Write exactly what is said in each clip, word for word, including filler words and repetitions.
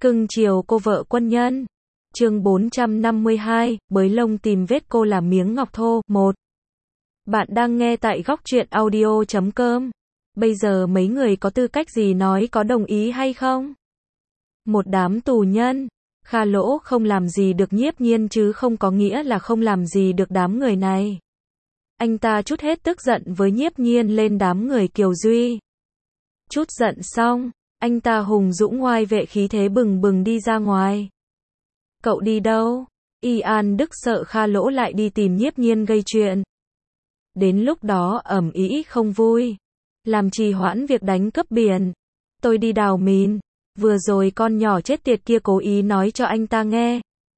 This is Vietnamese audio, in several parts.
Cưng chiều cô vợ quân nhân. Chương bốn trăm năm mươi hai, bới lông tìm vết cô là miếng ngọc thô. một. Bạn đang nghe tại góc truyện audio chấm com. Bây giờ mấy người có tư cách gì nói có đồng ý hay không? Một đám tù nhân. Kha Lỗ không làm gì được Nhiếp Nhiên chứ không có nghĩa là không làm gì được đám người này. Anh ta trút hết tức giận với Nhiếp Nhiên lên đám người Kiều Duy. Chút giận xong, anh ta hùng dũng oai vệ khí thế bừng bừng đi ra ngoài. Cậu đi đâu? Y An Đức sợ Kha Lỗ lại đi tìm Nhiếp Nhiên gây chuyện. Đến lúc đó ầm ĩ không vui, làm trì hoãn việc đánh cướp biển. Tôi đi đào mìn. Vừa rồi con nhỏ chết tiệt kia cố ý nói cho anh ta nghe.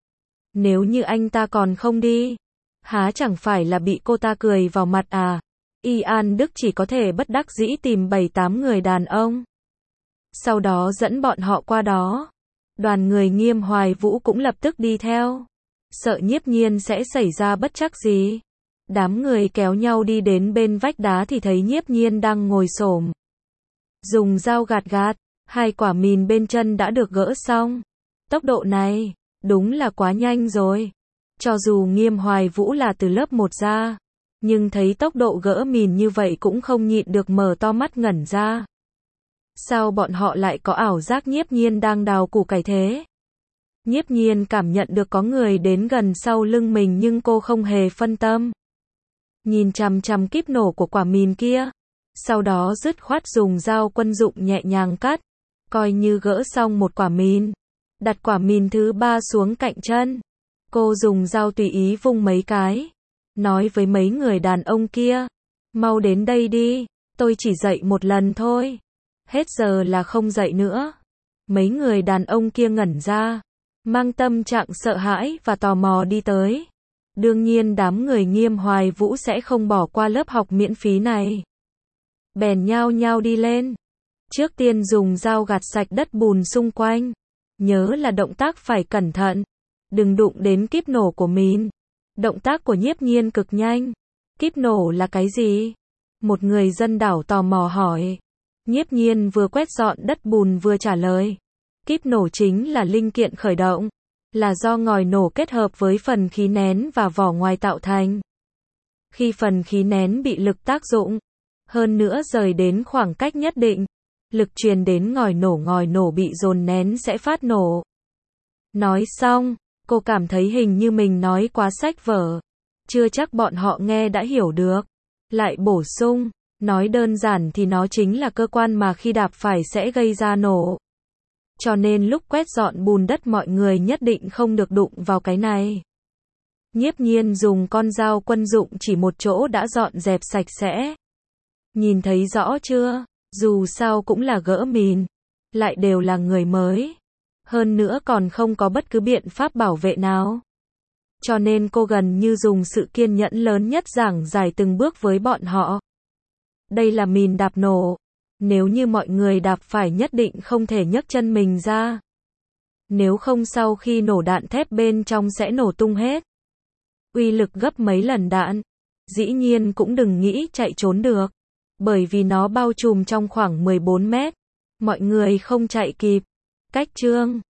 Nếu như anh ta còn không đi, há chẳng phải là bị cô ta cười vào mặt à? Y An Đức chỉ có thể bất đắc dĩ tìm bảy tám người đàn ông. Sau đó dẫn bọn họ qua đó. Đoàn người Nghiêm Hoài Vũ cũng lập tức đi theo. Sợ Nhiếp Nhiên sẽ xảy ra bất trắc gì. Đám người kéo nhau đi đến bên vách đá thì thấy Nhiếp Nhiên đang ngồi xổm. Dùng dao gạt gạt, hai quả mìn bên chân đã được gỡ xong. Tốc độ này, đúng là quá nhanh rồi. Cho dù Nghiêm Hoài Vũ là từ lớp một ra, nhưng thấy tốc độ gỡ mìn như vậy cũng không nhịn được mở to mắt ngẩn ra. Sao bọn họ lại có ảo giác Nhiếp Nhiên đang đào củ cải thế? Nhiếp Nhiên cảm nhận được có người đến gần sau lưng mình nhưng cô không hề phân tâm. Nhìn chằm chằm kíp nổ của quả mìn kia. Sau đó dứt khoát dùng dao quân dụng nhẹ nhàng cắt. Coi như gỡ xong một quả mìn. Đặt quả mìn thứ ba xuống cạnh chân. Cô dùng dao tùy ý vung mấy cái. Nói với mấy người đàn ông kia. Mau đến đây đi. Tôi chỉ dạy một lần thôi. Hết giờ là không dạy nữa. Mấy người đàn ông kia ngẩn ra. Mang tâm trạng sợ hãi và tò mò đi tới. Đương nhiên đám người Nghiêm Hoài Vũ sẽ không bỏ qua lớp học miễn phí này. Bèn nhao nhao đi lên. Trước tiên dùng dao gạt sạch đất bùn xung quanh. Nhớ là động tác phải cẩn thận. Đừng đụng đến kíp nổ của mìn. Động tác của Nhiếp Nhiên cực nhanh. Kíp nổ là cái gì? Một người dân đảo tò mò hỏi. Nhiếp Nhiên vừa quét dọn đất bùn vừa trả lời. Kíp nổ chính là linh kiện khởi động. Là do ngòi nổ kết hợp với phần khí nén và vỏ ngoài tạo thành. Khi phần khí nén bị lực tác dụng, hơn nữa rời đến khoảng cách nhất định, lực truyền đến ngòi nổ ngòi nổ bị dồn nén sẽ phát nổ. Nói xong, cô cảm thấy hình như mình nói quá sách vở. Chưa chắc bọn họ nghe đã hiểu được. Lại bổ sung, nói đơn giản thì nó chính là cơ quan mà khi đạp phải sẽ gây ra nổ. Cho nên lúc quét dọn bùn đất mọi người nhất định không được đụng vào cái này. Nhiếp Nhiên dùng con dao quân dụng chỉ một chỗ đã dọn dẹp sạch sẽ. Nhìn thấy rõ chưa? Dù sao cũng là gỡ mìn. Lại đều là người mới. Hơn nữa còn không có bất cứ biện pháp bảo vệ nào. Cho nên cô gần như dùng sự kiên nhẫn lớn nhất giảng giải từng bước với bọn họ. Đây là mìn đạp nổ. Nếu như mọi người đạp phải nhất định không thể nhấc chân mình ra. Nếu không sau khi nổ đạn thép bên trong sẽ nổ tung hết. Uy lực gấp mấy lần đạn. Dĩ nhiên cũng đừng nghĩ chạy trốn được. Bởi vì nó bao trùm trong khoảng mười bốn mét. Mọi người không chạy kịp. Cách chương